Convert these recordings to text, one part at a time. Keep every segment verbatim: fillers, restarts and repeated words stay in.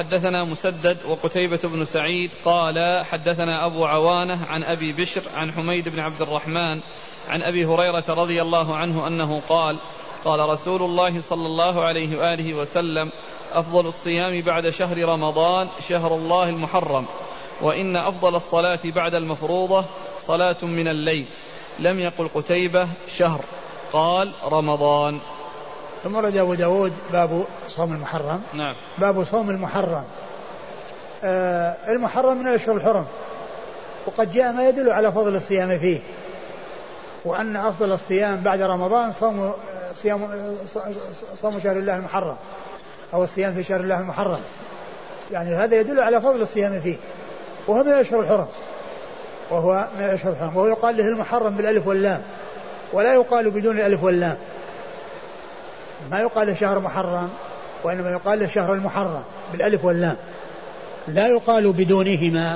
حدثنا مسدد وقتيبة بن سعيد قال حدثنا أبو عوانة عن أبي بشر عن حميد بن عبد الرحمن عن أبي هريرة رضي الله عنه أنه قال قال رسول الله صلى الله عليه وآله وسلم أفضل الصيام بعد شهر رمضان شهر الله المحرم، وإن أفضل الصلاة بعد المفروضة صلاة من الليل. لم يقل قتيبة شهر، قال رمضان. ثم ورد أبو داود باب صوم المحرم. نعم. باب صوم المحرم. آه المحرم من الأشهر الحرم، وقد جاء ما يدل على فضل الصيام فيه، وأن أفضل الصيام بعد رمضان صوم صيام صوم شهر الله المحرم، أو الصيام في شهر الله المحرم. يعني هذا يدل على فضل الصيام فيه، وهو من الأشهر الحرم، وهو من الأشهر الحرم، وهو يقال له المحرم بالألف واللام، ولا يقال بدون الألف واللام. ما يقال له شهر محرم، وإنما يقال له شهر المحرم بالألف واللام، لا يقال بدونهما.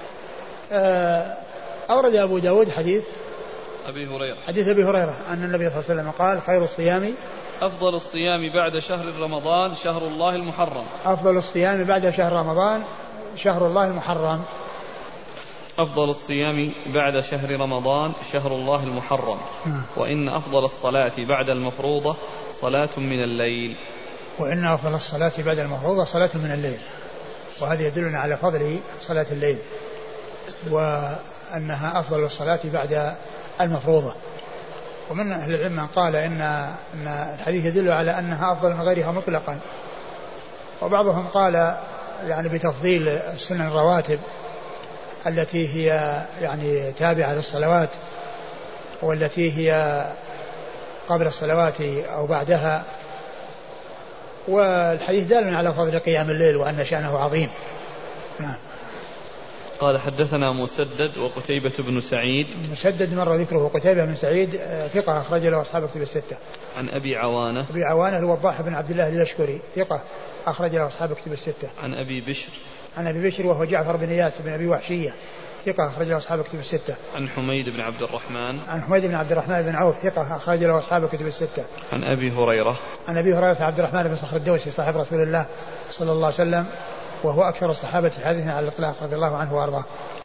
أورد أبو داود حديث أبي هريرة حديث أبي هريرة أن النبي صلى الله عليه وسلم قال خير الصيام أفضل الصيام بعد شهر رمضان شهر الله المحرم. أفضل الصيام بعد شهر رمضان شهر الله المحرم. أفضل الصيام بعد شهر رمضان شهر الله المحرم، وإن أفضل الصلاة بعد المفروضة صلاة من الليل. وإن أفضل الصلاة بعد المفروضة صلاة من الليل، وهذا يدلنا على فضل صلاة الليل، وأنها أفضل الصلاة بعد المفروضة. ومن أهل العلم من قال إن, إن الحديث يدل على أنها أفضل من غيرها مطلقا، وبعضهم قال يعني بتفضيل السنن الرواتب التي هي يعني تابعة للصلوات، والتي هي قبل الصلوات أو بعدها. والحديث دال على فضل قيام الليل وأن شأنه عظيم. نعم. قال حدثنا مسدد وقتيبة بن سعيد. مسدد مر ذكره، قتيبة بن سعيد ثقة أخرج له أصحاب كتب الستة. عن أبي عوانة. أبي عوانة الوضاح بن عبد الله اليشكري ثقة أخرج له أصحاب كتب الستة. عن أبي بشر. عن أبي بشر وهو جعفر بن إياس بن أبي وحشية ثقة أخرج له أصحاب كتب الستة. عن حميد بن عبد الرحمن. عن حميد بن عبد الرحمن بن عوف ثقة أخرج له أصحاب كتب الستة. عن أبي هريرة. عن أبي هريرة عبد الرحمن بن صخر الدوسي صاحب رسول الله صلى الله عليه وسلم، وهو أكثر الصحابة حديثا على الإطلاق رضي الله عنه وأرضاه.